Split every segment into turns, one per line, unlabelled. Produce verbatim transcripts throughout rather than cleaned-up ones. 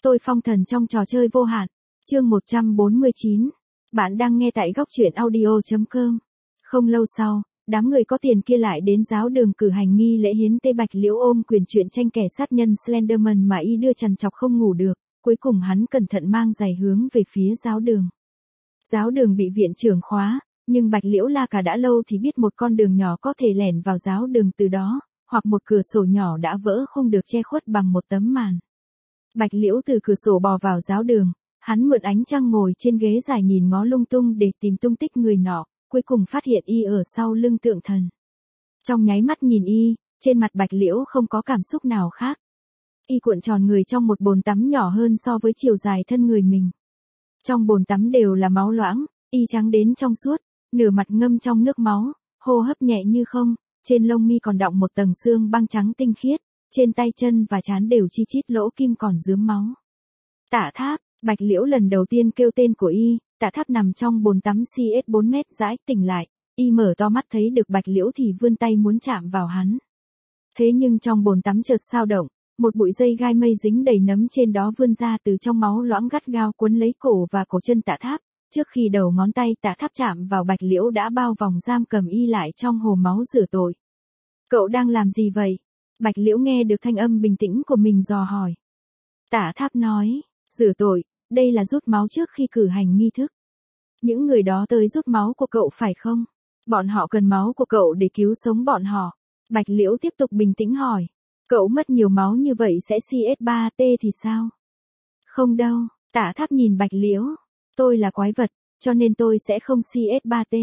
Tôi phong thần trong trò chơi vô hạn. Chương một trăm bốn mươi chín. Bạn đang nghe tại góc truyện audio.com. Không lâu sau, đám người có tiền kia lại đến giáo đường cử hành nghi lễ hiến tế. Bạch Liễu ôm quyền truyện tranh kẻ sát nhân Slenderman mà y đưa trằn trọc không ngủ được, cuối cùng hắn cẩn thận mang giày hướng về phía giáo đường. Giáo đường bị viện trưởng khóa, nhưng Bạch Liễu la cả đã lâu thì biết một con đường nhỏ có thể lẻn vào giáo đường từ đó, hoặc một cửa sổ nhỏ đã vỡ không được che khuất bằng một tấm màn. Bạch Liễu từ cửa sổ bò vào giáo đường, hắn mượn ánh trăng ngồi trên ghế dài nhìn ngó lung tung để tìm tung tích người nọ, cuối cùng phát hiện y ở sau lưng tượng thần. Trong nháy mắt nhìn y, trên mặt Bạch Liễu không có cảm xúc nào khác. Y cuộn tròn người trong một bồn tắm nhỏ hơn so với chiều dài thân người mình. Trong bồn tắm đều là máu loãng, y trắng đến trong suốt, nửa mặt ngâm trong nước máu, hô hấp nhẹ như không, trên lông mi còn đọng một tầng xương băng trắng tinh khiết, trên tay chân và trán đều chi chít lỗ kim còn rướm máu. Tạ Tháp. Bạch Liễu lần đầu tiên kêu tên của y. Tạ Tháp nằm trong bồn tắm xê ét bốn mét rãi, tỉnh lại, y mở to mắt thấy được Bạch Liễu thì vươn tay muốn chạm vào hắn. Thế nhưng trong bồn tắm chợt sao động, một bụi dây gai mây dính đầy nấm trên đó vươn ra từ trong máu loãng gắt gao cuốn lấy cổ và cổ chân Tạ Tháp. Trước khi đầu ngón tay Tạ Tháp chạm vào Bạch Liễu đã bao vòng giam cầm y lại trong hồ máu rửa tội. Cậu đang làm gì vậy? Bạch Liễu nghe được thanh âm bình tĩnh của mình dò hỏi. Tạ Tháp nói, rửa tội, đây là rút máu trước khi cử hành nghi thức. Những người đó tới rút máu của cậu phải không? Bọn họ cần máu của cậu để cứu sống bọn họ. Bạch Liễu tiếp tục bình tĩnh hỏi. Cậu mất nhiều máu như vậy sẽ xê ét ba tê thì sao? Không đâu, Tạ Tháp nhìn Bạch Liễu. Tôi là quái vật, cho nên tôi sẽ không xê ét ba tê.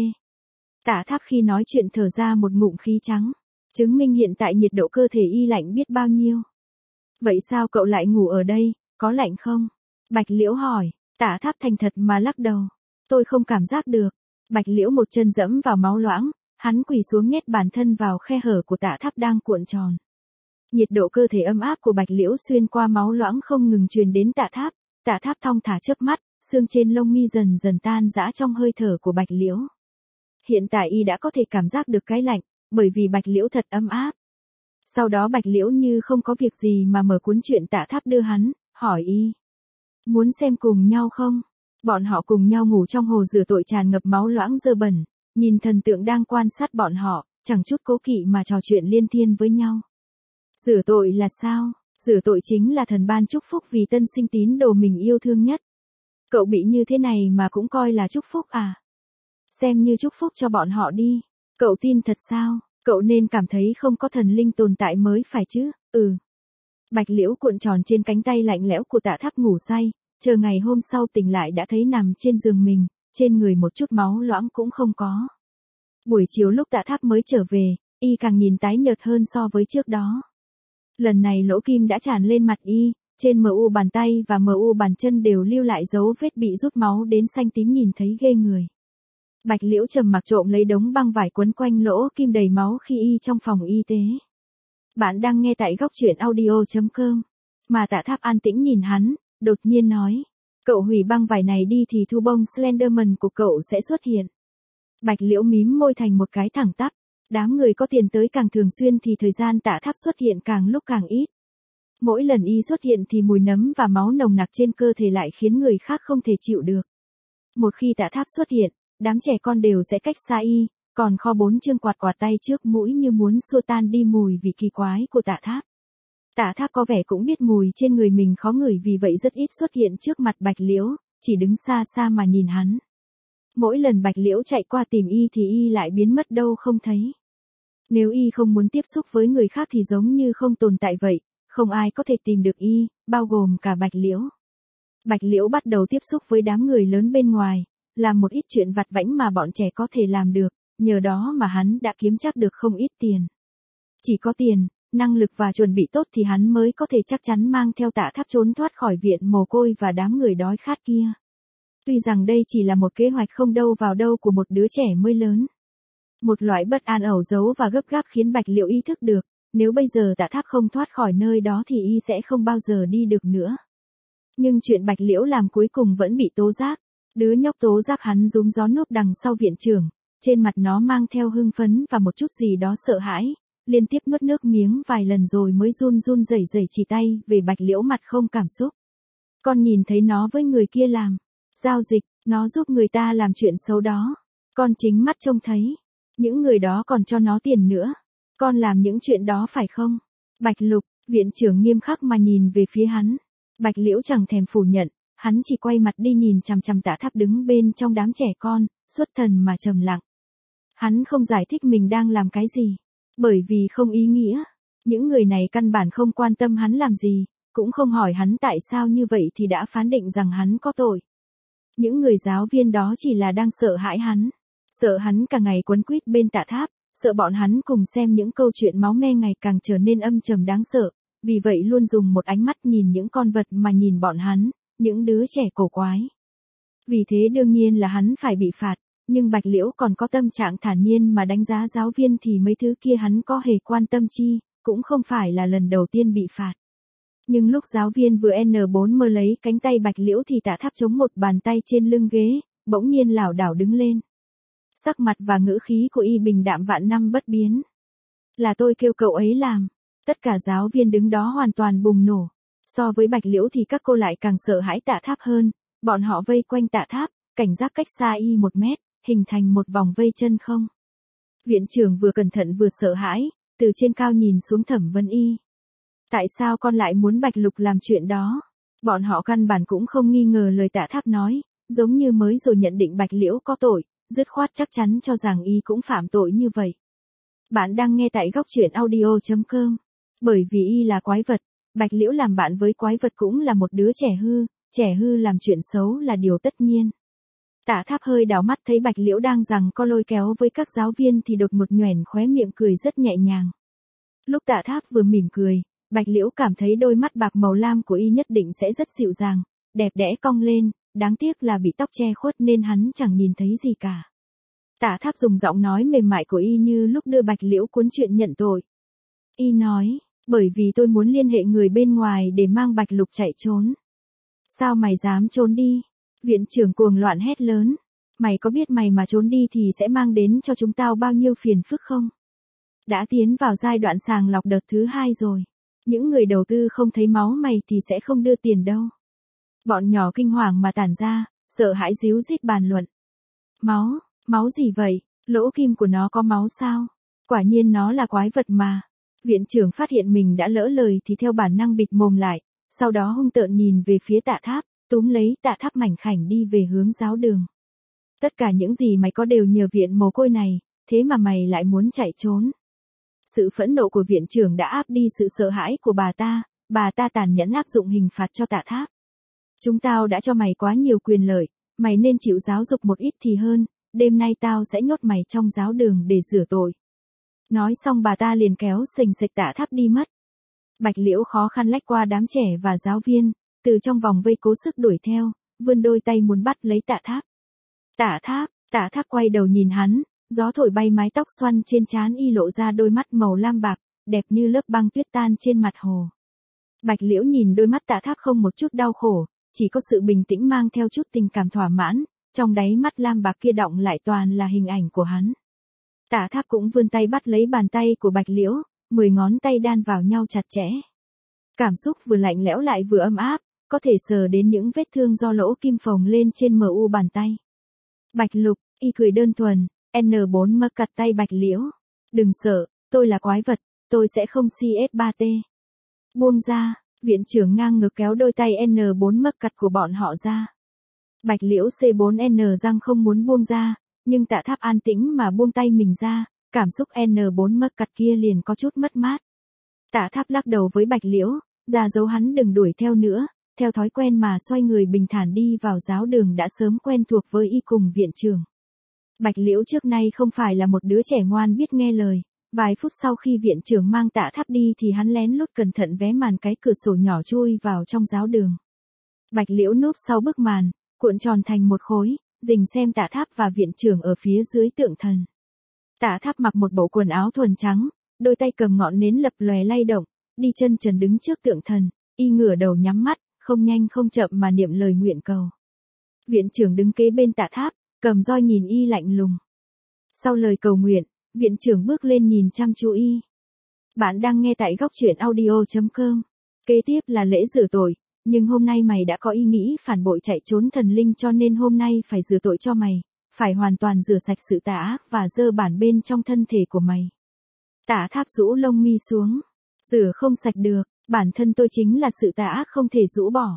Tạ Tháp khi nói chuyện thở ra một ngụm khí trắng, chứng minh hiện tại nhiệt độ cơ thể y lạnh biết bao nhiêu. Vậy sao cậu lại ngủ ở đây, có lạnh không? Bạch Liễu hỏi. Tạ Tháp thành thật mà lắc đầu. Tôi không cảm giác được. Bạch Liễu một chân dẫm vào máu loãng, hắn quỳ xuống nhét bản thân vào khe hở của Tạ Tháp đang cuộn tròn. Nhiệt độ cơ thể ấm áp của Bạch Liễu xuyên qua máu loãng không ngừng truyền đến Tạ Tháp. Tạ Tháp thong thả chớp mắt, xương trên lông mi dần dần tan rã trong hơi thở của Bạch Liễu. Hiện tại y đã có thể cảm giác được cái lạnh, bởi vì Bạch Liễu thật ấm áp. Sau đó Bạch Liễu như không có việc gì mà mở cuốn truyện Tạ Tháp đưa hắn, hỏi y. Muốn xem cùng nhau không? Bọn họ cùng nhau ngủ trong hồ rửa tội tràn ngập máu loãng dơ bẩn, nhìn thần tượng đang quan sát bọn họ, chẳng chút cố kỵ mà trò chuyện liên thiên với nhau. Rửa tội là sao? Rửa tội chính là thần ban chúc phúc vì tân sinh tín đồ mình yêu thương nhất. Cậu bị như thế này mà cũng coi là chúc phúc à? Xem như chúc phúc cho bọn họ đi. Cậu tin thật sao? Cậu nên cảm thấy không có thần linh tồn tại mới phải chứ? Ừ. Bạch Liễu cuộn tròn trên cánh tay lạnh lẽo của Tạ Tháp ngủ say, chờ ngày hôm sau tỉnh lại đã thấy nằm trên giường mình, trên người một chút máu loãng cũng không có. Buổi chiều lúc Tạ Tháp mới trở về, y càng nhìn tái nhợt hơn so với trước đó. Lần này lỗ kim đã tràn lên mặt y, trên mờ u bàn tay và mờ u bàn chân đều lưu lại dấu vết bị rút máu đến xanh tím nhìn thấy ghê người. Bạch Liễu trầm mặc trộm lấy đống băng vải quấn quanh lỗ kim đầy máu khi y trong phòng y tế. Bạn đang nghe tại góc truyện audio.com. Mà Tạ Tháp an tĩnh nhìn hắn, đột nhiên nói. Cậu hủy băng vải này đi thì thu bông Slenderman của cậu sẽ xuất hiện. Bạch Liễu mím môi thành một cái thẳng tắp. Đám người có tiền tới càng thường xuyên thì thời gian Tạ Tháp xuất hiện càng lúc càng ít. Mỗi lần y xuất hiện thì mùi nấm và máu nồng nặc trên cơ thể lại khiến người khác không thể chịu được. Một khi Tạ Tháp xuất hiện, đám trẻ con đều sẽ cách xa y, còn kho bốn chương quạt quạt tay trước mũi như muốn xua tan đi mùi vị kỳ quái của Tạ Tháp. Tạ Tháp có vẻ cũng biết mùi trên người mình khó ngửi vì vậy rất ít xuất hiện trước mặt Bạch Liễu, chỉ đứng xa xa mà nhìn hắn. Mỗi lần Bạch Liễu chạy qua tìm y thì y lại biến mất đâu không thấy. Nếu y không muốn tiếp xúc với người khác thì giống như không tồn tại vậy, không ai có thể tìm được y, bao gồm cả Bạch Liễu. Bạch Liễu bắt đầu tiếp xúc với đám người lớn bên ngoài, làm một ít chuyện vặt vãnh mà bọn trẻ có thể làm được, nhờ đó mà hắn đã kiếm chắc được không ít tiền. Chỉ có tiền, năng lực và chuẩn bị tốt thì hắn mới có thể chắc chắn mang theo Tạ Tháp trốn thoát khỏi viện mồ côi và đám người đói khát kia. Tuy rằng đây chỉ là một kế hoạch không đâu vào đâu của một đứa trẻ mới lớn. Một loại bất an ẩn giấu và gấp gáp khiến Bạch Liễu ý thức được, nếu bây giờ Tạ Tháp không thoát khỏi nơi đó thì y sẽ không bao giờ đi được nữa. Nhưng chuyện Bạch Liễu làm cuối cùng vẫn bị tố giác. Đứa nhóc tố giác hắn rúm gió núp đằng sau viện trưởng, trên mặt nó mang theo hưng phấn và một chút gì đó sợ hãi, liên tiếp nuốt nước miếng vài lần rồi mới run run rẩy rẩy chỉ tay về Bạch Liễu mặt không cảm xúc. Con nhìn thấy nó với người kia làm giao dịch, nó giúp người ta làm chuyện xấu đó. Con chính mắt trông thấy. Những người đó còn cho nó tiền nữa. Con làm những chuyện đó phải không? Bạch Lục, viện trưởng nghiêm khắc mà nhìn về phía hắn. Bạch Liễu chẳng thèm phủ nhận, hắn chỉ quay mặt đi nhìn chằm chằm Tạ Tháp đứng bên trong đám trẻ con, xuất thần mà trầm lặng. Hắn không giải thích mình đang làm cái gì, bởi vì không ý nghĩa. Những người này căn bản không quan tâm hắn làm gì, cũng không hỏi hắn tại sao như vậy thì đã phán định rằng hắn có tội. Những người giáo viên đó chỉ là đang sợ hãi hắn, sợ hắn cả ngày quấn quýt bên Tạ Tháp, sợ bọn hắn cùng xem những câu chuyện máu me ngày càng trở nên âm trầm đáng sợ, vì vậy luôn dùng một ánh mắt nhìn những con vật mà nhìn bọn hắn, những đứa trẻ cổ quái. Vì thế đương nhiên là hắn phải bị phạt, nhưng Bạch Liễu còn có tâm trạng thản nhiên mà đánh giá giáo viên thì mấy thứ kia hắn có hề quan tâm chi, cũng không phải là lần đầu tiên bị phạt. Nhưng lúc giáo viên vừa en bốn mơ lấy cánh tay Bạch Liễu thì Tạ Tháp chống một bàn tay trên lưng ghế, bỗng nhiên lảo đảo đứng lên. Sắc mặt và ngữ khí của y bình đạm vạn năm bất biến. Là tôi kêu cậu ấy làm. Tất cả giáo viên đứng đó hoàn toàn bùng nổ. So với Bạch Liễu thì các cô lại càng sợ hãi Tạ Tháp hơn. Bọn họ vây quanh Tạ Tháp, cảnh giác cách xa y một mét, hình thành một vòng vây chân không. Viện trưởng vừa cẩn thận vừa sợ hãi, từ trên cao nhìn xuống thẩm vấn y. Tại sao con lại muốn Bạch Lục làm chuyện đó? Bọn họ căn bản cũng không nghi ngờ lời Tạ Tháp nói, giống như mới rồi nhận định Bạch Liễu có tội, dứt khoát chắc chắn cho rằng y cũng phạm tội như vậy. Bạn đang nghe tại góc truyện audio chấm com. Bởi vì y là quái vật, Bạch Liễu làm bạn với quái vật cũng là một đứa trẻ hư, trẻ hư làm chuyện xấu là điều tất nhiên. Tạ Tháp hơi đảo mắt thấy Bạch Liễu đang giằng co lôi kéo với các giáo viên thì đột ngột nhoẻn khóe miệng cười rất nhẹ nhàng. Lúc Tạ Tháp vừa mỉm cười, Bạch Liễu cảm thấy đôi mắt bạc màu lam của y nhất định sẽ rất dịu dàng, đẹp đẽ cong lên, đáng tiếc là bị tóc che khuất nên hắn chẳng nhìn thấy gì cả. Tạ Tháp dùng giọng nói mềm mại của y như lúc đưa Bạch Liễu cuốn chuyện nhận tội. Y nói, bởi vì tôi muốn liên hệ người bên ngoài để mang Bạch Lục chạy trốn. Sao mày dám trốn đi? Viện trưởng cuồng loạn hét lớn. Mày có biết mày mà trốn đi thì sẽ mang đến cho chúng tao bao nhiêu phiền phức không? Đã tiến vào giai đoạn sàng lọc đợt thứ hai rồi. Những người đầu tư không thấy máu mày thì sẽ không đưa tiền đâu. Bọn nhỏ kinh hoàng mà tản ra, sợ hãi díu dít bàn luận. Máu, máu gì vậy? Lỗ kim của nó có máu sao? Quả nhiên nó là quái vật mà. Viện trưởng phát hiện mình đã lỡ lời thì theo bản năng bịt mồm lại, sau đó hung tợn nhìn về phía Tạ Tháp, túm lấy Tạ Tháp mảnh khảnh đi về hướng giáo đường. Tất cả những gì mày có đều nhờ viện mồ côi này, thế mà mày lại muốn chạy trốn. Sự phẫn nộ của viện trưởng đã áp đi sự sợ hãi của bà ta, bà ta tàn nhẫn áp dụng hình phạt cho Tạ Tháp. Chúng tao đã cho mày quá nhiều quyền lợi, mày nên chịu giáo dục một ít thì hơn, đêm nay tao sẽ nhốt mày trong giáo đường để rửa tội. Nói xong bà ta liền kéo sềnh sệch Tạ Tháp đi mất. Bạch Liễu khó khăn lách qua đám trẻ và giáo viên, từ trong vòng vây cố sức đuổi theo, vươn đôi tay muốn bắt lấy Tạ Tháp. Tạ Tháp, Tạ Tháp quay đầu nhìn hắn, gió thổi bay mái tóc xoăn trên trán y lộ ra đôi mắt màu lam bạc, đẹp như lớp băng tuyết tan trên mặt hồ. Bạch Liễu nhìn đôi mắt Tạ Tháp không một chút đau khổ, chỉ có sự bình tĩnh mang theo chút tình cảm thỏa mãn, trong đáy mắt lam bạc kia đọng lại toàn là hình ảnh của hắn. Tạ Tháp cũng vươn tay bắt lấy bàn tay của Bạch Liễu, mười ngón tay đan vào nhau chặt chẽ. Cảm xúc vừa lạnh lẽo lại vừa ấm áp, có thể sờ đến những vết thương do lỗ kim phồng lên trên mờ u bàn tay. Bạch Lục, y cười đơn thuần, en bốn mơ cặt tay Bạch Liễu. Đừng sợ, tôi là quái vật, tôi sẽ không xê ét ba tê. Buông ra, viện trưởng ngang ngược kéo đôi tay en bốn mơ cặt của bọn họ ra. Bạch Liễu xê bốn en răng không muốn buông ra, nhưng Tạ Tháp an tĩnh mà buông tay mình ra, cảm xúc en bốn mơ cặt kia liền có chút mất mát. Tạ Tháp lắc đầu với Bạch Liễu, ra dấu hắn đừng đuổi theo nữa, theo thói quen mà xoay người bình thản đi vào giáo đường đã sớm quen thuộc với y cùng viện trưởng. Bạch Liễu trước nay không phải là một đứa trẻ ngoan biết nghe lời, vài phút sau khi viện trưởng mang Tạ Tháp đi thì hắn lén lút cẩn thận vé màn cái cửa sổ nhỏ chui vào trong giáo đường. Bạch Liễu núp sau bức màn, cuộn tròn thành một khối, rình xem Tạ Tháp và viện trưởng ở phía dưới tượng thần. Tạ Tháp mặc một bộ quần áo thuần trắng, đôi tay cầm ngọn nến lập lòe lay động, đi chân trần đứng trước tượng thần, y ngửa đầu nhắm mắt, không nhanh không chậm mà niệm lời nguyện cầu. Viện trưởng đứng kế bên Tạ Tháp, cầm roi nhìn y lạnh lùng. Sau lời cầu nguyện, viện trưởng bước lên nhìn chăm chú y. Bạn đang nghe tại góc truyện audio chấm com. Kế tiếp là lễ rửa tội, nhưng hôm nay mày đã có ý nghĩ phản bội chạy trốn thần linh cho nên hôm nay phải rửa tội cho mày, phải hoàn toàn rửa sạch sự tà ác và dơ bản bên trong thân thể của mày. Tả Tháp rũ lông mi xuống. Rửa không sạch được, bản thân tôi chính là sự tà ác không thể rũ bỏ.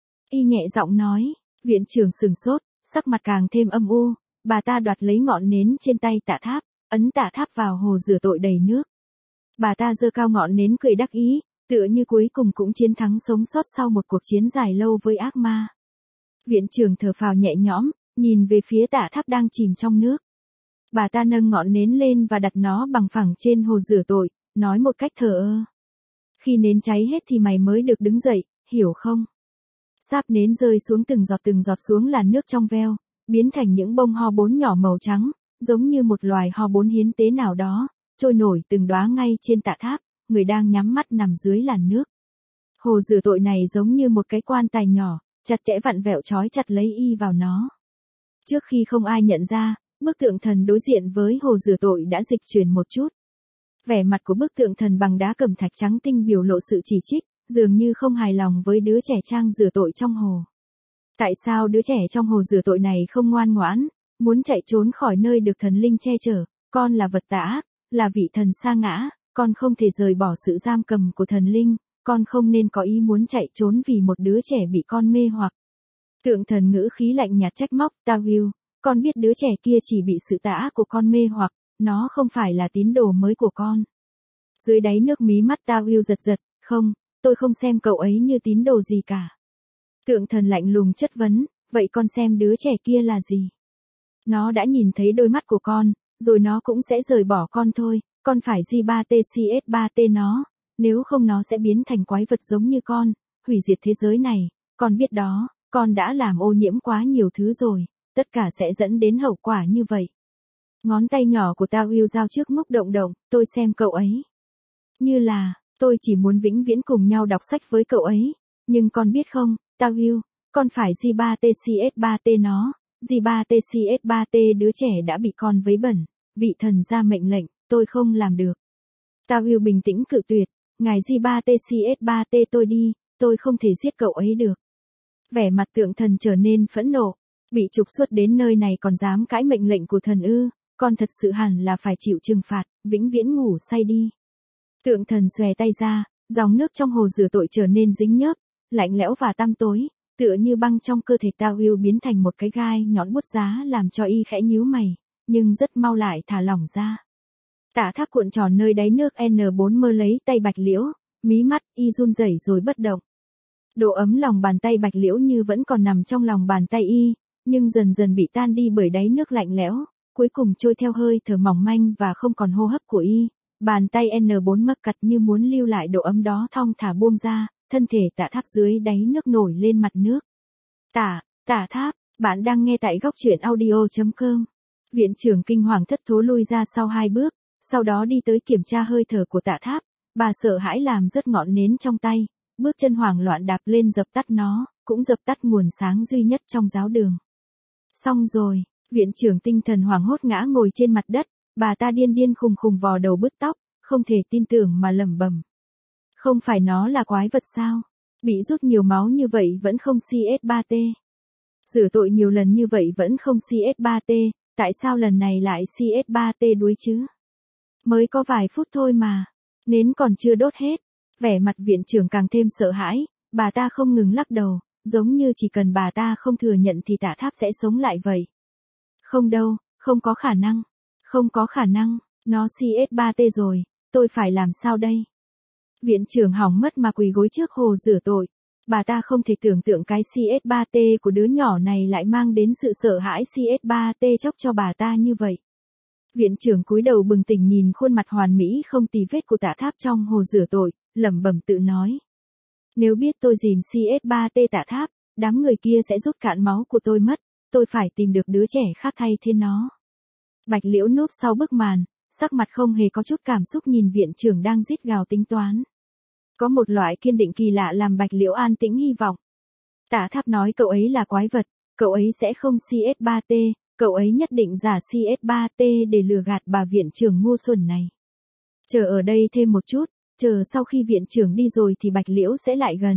Y nhẹ giọng nói, viện trưởng sừng sốt, sắc mặt càng thêm âm u, bà ta đoạt lấy ngọn nến trên tay Tả Tháp, ấn Tả Tháp vào hồ rửa tội đầy nước. Bà ta giơ cao ngọn nến cười đắc ý, tựa như cuối cùng cũng chiến thắng sống sót sau một cuộc chiến dài lâu với ác ma. Viện trưởng thở phào nhẹ nhõm, nhìn về phía Tả Tháp đang chìm trong nước. Bà ta nâng ngọn nến lên và đặt nó bằng phẳng trên hồ rửa tội, nói một cách thờ ơ. Khi nến cháy hết thì mày mới được đứng dậy, hiểu không? Sáp nến rơi xuống từng giọt từng giọt xuống làn nước trong veo, biến thành những bông ho bốn nhỏ màu trắng, giống như một loài ho bốn hiến tế nào đó, trôi nổi từng đóa ngay trên Tả Tháp, người đang nhắm mắt nằm dưới làn nước. Hồ rửa tội này giống như một cái quan tài nhỏ, chặt chẽ vặn vẹo trói chặt lấy y vào nó. Trước khi không ai nhận ra, bức tượng thần đối diện với hồ rửa tội đã dịch chuyển một chút. Vẻ mặt của bức tượng thần bằng đá cẩm thạch trắng tinh biểu lộ sự chỉ trích, dường như không hài lòng với đứa trẻ trang rửa tội trong hồ. Tại sao đứa trẻ trong hồ rửa tội này không ngoan ngoãn, muốn chạy trốn khỏi nơi được thần linh che chở? Con là vật tà ác, là vị thần sa ngã, con không thể rời bỏ sự giam cầm của thần linh, con không nên có ý muốn chạy trốn vì một đứa trẻ bị con mê hoặc. Tượng thần ngữ khí lạnh nhạt trách móc, Ta Will, con biết đứa trẻ kia chỉ bị sự tà ác của con mê hoặc, nó không phải là tín đồ mới của con. Dưới đáy nước mí mắt Ta Will giật giật, không, tôi không xem cậu ấy như tín đồ gì cả. Tượng thần lạnh lùng chất vấn, vậy con xem đứa trẻ kia là gì? Nó đã nhìn thấy đôi mắt của con, rồi nó cũng sẽ rời bỏ con thôi, con phải G ba T C S ba T nó, nếu không nó sẽ biến thành quái vật giống như con, hủy diệt thế giới này, con biết đó, con đã làm ô nhiễm quá nhiều thứ rồi, tất cả sẽ dẫn đến hậu quả như vậy. Ngón tay nhỏ của Ta Will giao trước múc động động, tôi xem cậu ấy. Như là, tôi chỉ muốn vĩnh viễn cùng nhau đọc sách với cậu ấy, nhưng con biết không, Ta Will, con phải G ba T C S ba T nó, G ba T C S ba T đứa trẻ đã bị con vấy bẩn, vị thần ra mệnh lệnh, tôi không làm được. Ta Will bình tĩnh cự tuyệt, ngài G ba T C S ba T tôi đi, tôi không thể giết cậu ấy được. Vẻ mặt tượng thần trở nên phẫn nộ, bị trục xuất đến nơi này còn dám cãi mệnh lệnh của thần ư, con thật sự hẳn là phải chịu trừng phạt, vĩnh viễn ngủ say đi. Tượng thần xòe tay ra, dòng nước trong hồ rửa tội trở nên dính nhớp, lạnh lẽo và tăm tối, tựa như băng trong cơ thể Ta Will biến thành một cái gai nhọn bút giá làm cho y khẽ nhíu mày, nhưng rất mau lại thả lỏng ra. Tả Tháp cuộn tròn nơi đáy nước N bốn mơ lấy tay Bạch Liễu, mí mắt y run rẩy rồi bất động. Độ ấm lòng bàn tay Bạch Liễu như vẫn còn nằm trong lòng bàn tay y, nhưng dần dần bị tan đi bởi đáy nước lạnh lẽo, cuối cùng trôi theo hơi thở mỏng manh và không còn hô hấp của y. Bàn tay N bốn mấp cặt như muốn lưu lại độ ấm đó thong thả buông ra, thân thể Tả Tháp dưới đáy nước nổi lên mặt nước. Tả, Tả Tháp, bạn đang nghe tại góc truyện audio chấm com. Viện trưởng kinh hoàng thất thố lui ra sau hai bước, sau đó đi tới kiểm tra hơi thở của Tả Tháp, bà sợ hãi làm rớt ngọn nến trong tay, bước chân hoảng loạn đạp lên dập tắt nó, cũng dập tắt nguồn sáng duy nhất trong giáo đường. Xong rồi, viện trưởng tinh thần hoảng hốt ngã ngồi trên mặt đất, bà ta điên điên khùng khùng vò đầu bứt tóc, không thể tin tưởng mà lẩm bẩm. Không phải nó là quái vật sao? Bị rút nhiều máu như vậy vẫn không C S ba T. Rửa tội nhiều lần như vậy vẫn không C S ba T, tại sao lần này lại C S ba T đuối chứ? Mới có vài phút thôi mà, nến còn chưa đốt hết. Vẻ mặt viện trưởng càng thêm sợ hãi, bà ta không ngừng lắc đầu, giống như chỉ cần bà ta không thừa nhận thì Tả Tháp sẽ sống lại vậy. Không đâu, không có khả năng. Không có khả năng, nó C S ba T rồi, tôi phải làm sao đây? Viện trưởng hỏng mất mà quỳ gối trước hồ rửa tội. Bà ta không thể tưởng tượng cái C S ba T của đứa nhỏ này lại mang đến sự sợ hãi C S ba T chóc cho bà ta như vậy. Viện trưởng cúi đầu bừng tỉnh nhìn khuôn mặt hoàn mỹ không tì vết của Tả Tháp trong hồ rửa tội, lẩm bẩm tự nói. Nếu biết tôi dìm C S ba T Tả Tháp, đám người kia sẽ rút cạn máu của tôi mất, tôi phải tìm được đứa trẻ khác thay thế nó. Bạch Liễu núp sau bức màn, sắc mặt không hề có chút cảm xúc nhìn viện trưởng đang rít gào tính toán. Có một loại kiên định kỳ lạ làm Bạch Liễu an tĩnh hy vọng. Tả Tháp nói cậu ấy là quái vật, cậu ấy sẽ không C S ba T, cậu ấy nhất định giả C S ba T để lừa gạt bà viện trưởng ngu xuẩn này. Chờ ở đây thêm một chút, chờ sau khi viện trưởng đi rồi thì Bạch Liễu sẽ lại gần,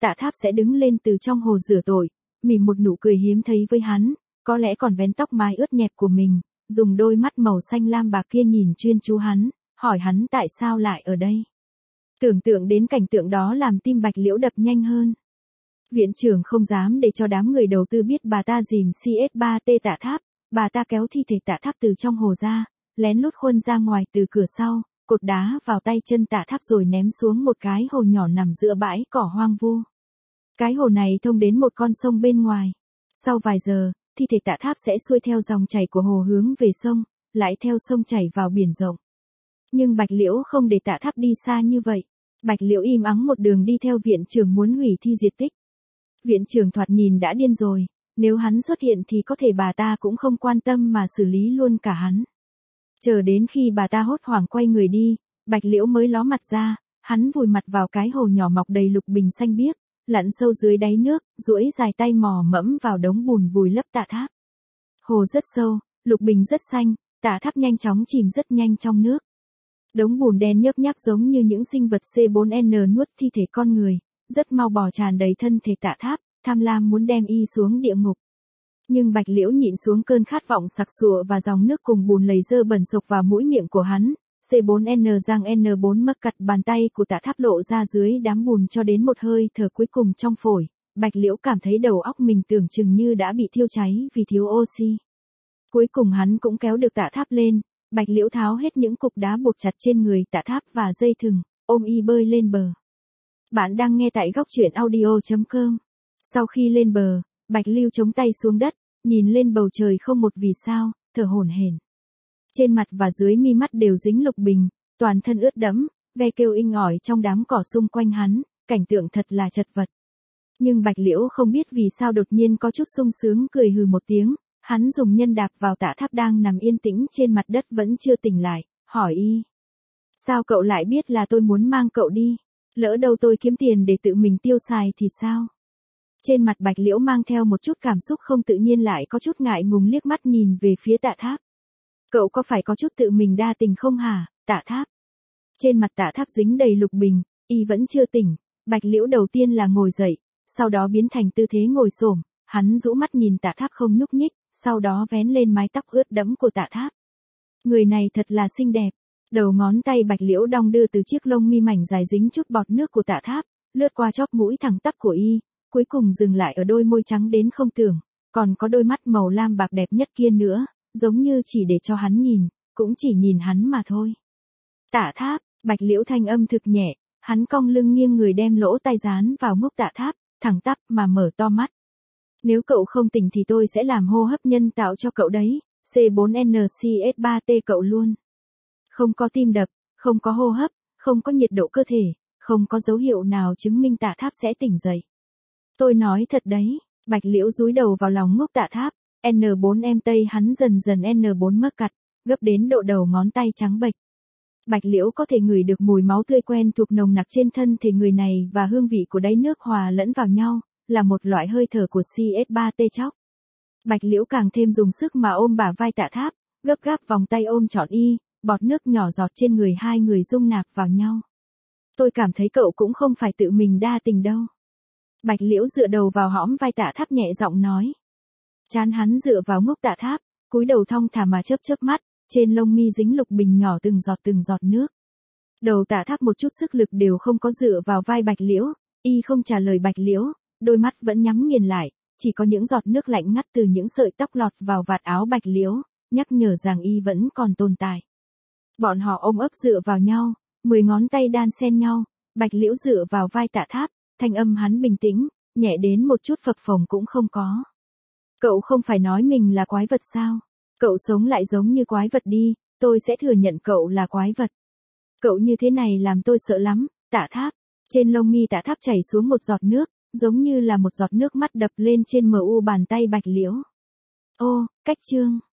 Tạ Tháp sẽ đứng lên từ trong hồ rửa tội, mỉm một nụ cười hiếm thấy với hắn, có lẽ còn vén tóc mái ướt nhẹp của mình, dùng đôi mắt màu xanh lam bạc kia nhìn chuyên chú hắn, hỏi hắn tại sao lại ở đây. Tưởng tượng đến cảnh tượng đó làm tim Bạch Liễu đập nhanh hơn. Viện trưởng không dám để cho đám người đầu tư biết bà ta dìm C S ba T Tạ Tháp, bà ta kéo thi thể Tạ Tháp từ trong hồ ra, lén lút khuân ra ngoài từ cửa sau, cột đá vào tay chân Tạ Tháp rồi ném xuống một cái hồ nhỏ nằm giữa bãi cỏ hoang vu. Cái hồ này thông đến một con sông bên ngoài. Sau vài giờ, thi thể Tạ Tháp sẽ xuôi theo dòng chảy của hồ hướng về sông, lại theo sông chảy vào biển rộng. Nhưng Bạch Liễu không để Tạ Tháp đi xa như vậy. Bạch Liễu im ắng một đường đi theo viện trưởng muốn hủy thi diệt tích. Viện trưởng thoạt nhìn đã điên rồi, nếu hắn xuất hiện thì có thể bà ta cũng không quan tâm mà xử lý luôn cả hắn. Chờ đến khi bà ta hốt hoảng quay người đi, Bạch Liễu mới ló mặt ra, hắn vùi mặt vào cái hồ nhỏ mọc đầy lục bình xanh biếc, lặn sâu dưới đáy nước, duỗi dài tay mò mẫm vào đống bùn vùi lấp Tạ Tháp. Hồ rất sâu, lục bình rất xanh, Tạ Tháp nhanh chóng chìm rất nhanh trong nước. Đống bùn đen nhớp nháp giống như những sinh vật C bốn N nuốt thi thể con người, rất mau bò tràn đầy thân thể Tạ Tháp, tham lam muốn đem y xuống địa ngục. Nhưng Bạch Liễu nhịn xuống cơn khát vọng sặc sụa và dòng nước cùng bùn lầy dơ bẩn sộc vào mũi miệng của hắn. C bốn N giang N bốn mắc cặt bàn tay của Tạ Tháp lộ ra dưới đám bùn cho đến một hơi thở cuối cùng trong phổi. Bạch Liễu cảm thấy đầu óc mình tưởng chừng như đã bị thiêu cháy vì thiếu oxy. Cuối cùng hắn cũng kéo được Tạ Tháp lên. Bạch Liễu tháo hết những cục đá buộc chặt trên người Tạ Tháp và dây thừng, ôm y bơi lên bờ. Bạn đang nghe tại góc truyện audio chấm com. Sau khi lên bờ, Bạch Lưu chống tay xuống đất, nhìn lên bầu trời không một vì sao, thở hổn hển. Trên mặt và dưới mi mắt đều dính lục bình, toàn thân ướt đẫm, ve kêu inh ỏi trong đám cỏ xung quanh hắn, cảnh tượng thật là chật vật. Nhưng Bạch Liễu không biết vì sao đột nhiên có chút sung sướng cười hừ một tiếng, hắn dùng nhân đạp vào Tạ Tháp đang nằm yên tĩnh trên mặt đất vẫn chưa tỉnh lại, hỏi y. Sao cậu lại biết là tôi muốn mang cậu đi? Lỡ đâu tôi kiếm tiền để tự mình tiêu xài thì sao? Trên mặt Bạch Liễu mang theo một chút cảm xúc không tự nhiên lại có chút ngại ngùng liếc mắt nhìn về phía Tạ Tháp. Cậu có phải có chút tự mình đa tình không hả, Tạ Tháp? Trên mặt Tạ Tháp dính đầy lục bình, y vẫn chưa tỉnh. Bạch Liễu đầu tiên là ngồi dậy, sau đó biến thành tư thế ngồi xổm, hắn rũ mắt nhìn Tạ Tháp không nhúc nhích, sau đó vén lên mái tóc ướt đẫm của Tạ Tháp. Người này thật là xinh đẹp. Đầu ngón tay Bạch Liễu đong đưa từ chiếc lông mi mảnh dài dính chút bọt nước của Tạ Tháp, lướt qua chóp mũi thẳng tắp của y, cuối cùng dừng lại ở đôi môi trắng đến không tưởng, còn có đôi mắt màu lam bạc đẹp nhất kia nữa, giống như chỉ để cho hắn nhìn, cũng chỉ nhìn hắn mà thôi. Tạ Tháp, Bạch Liễu thanh âm thực nhẹ, hắn cong lưng nghiêng người đem lỗ tai dán vào ngốc Tạ Tháp, thẳng tắp mà mở to mắt. Nếu cậu không tỉnh thì tôi sẽ làm hô hấp nhân tạo cho cậu đấy, C bốn N C S ba T cậu luôn. Không có tim đập, không có hô hấp, không có nhiệt độ cơ thể, không có dấu hiệu nào chứng minh Tạ Tháp sẽ tỉnh dậy. Tôi nói thật đấy, Bạch Liễu dúi đầu vào lòng ngốc Tạ Tháp, N bốn em tây hắn dần dần N bốn mắc cặt, gấp đến độ đầu ngón tay trắng bệch. Bạch Liễu có thể ngửi được mùi máu tươi quen thuộc nồng nặc trên thân thể người này và hương vị của đáy nước hòa lẫn vào nhau, là một loại hơi thở của C S ba T chóc. Bạch Liễu càng thêm dùng sức mà ôm bả vai Tạ Tháp, gấp gáp vòng tay ôm trọn y, bọt nước nhỏ giọt trên người hai người dung nạp vào nhau. Tôi cảm thấy cậu cũng không phải tự mình đa tình đâu. Bạch Liễu dựa đầu vào hõm vai Tạ Tháp nhẹ giọng nói. Trán hắn dựa vào ngốc Tạ Tháp, cúi đầu thong thả mà chớp chớp mắt, trên lông mi dính lục bình nhỏ từng giọt từng giọt nước. Đầu Tạ Tháp một chút sức lực đều không có dựa vào vai Bạch Liễu, y không trả lời Bạch Liễu, đôi mắt vẫn nhắm nghiền lại, chỉ có những giọt nước lạnh ngắt từ những sợi tóc lọt vào vạt áo Bạch Liễu, nhắc nhở rằng y vẫn còn tồn tại. Bọn họ ôm ấp dựa vào nhau, mười ngón tay đan xen nhau, Bạch Liễu dựa vào vai Tạ Tháp, thanh âm hắn bình tĩnh, nhẹ đến một chút phập phồng cũng không có. Cậu không phải nói mình là quái vật sao? Cậu sống lại giống như quái vật đi, tôi sẽ thừa nhận cậu là quái vật. Cậu như thế này làm tôi sợ lắm, Tạ Tháp. Trên lông mi Tạ Tháp chảy xuống một giọt nước, giống như là một giọt nước mắt đập lên trên mờ u bàn tay Bạch Liễu. Ô, cách chương.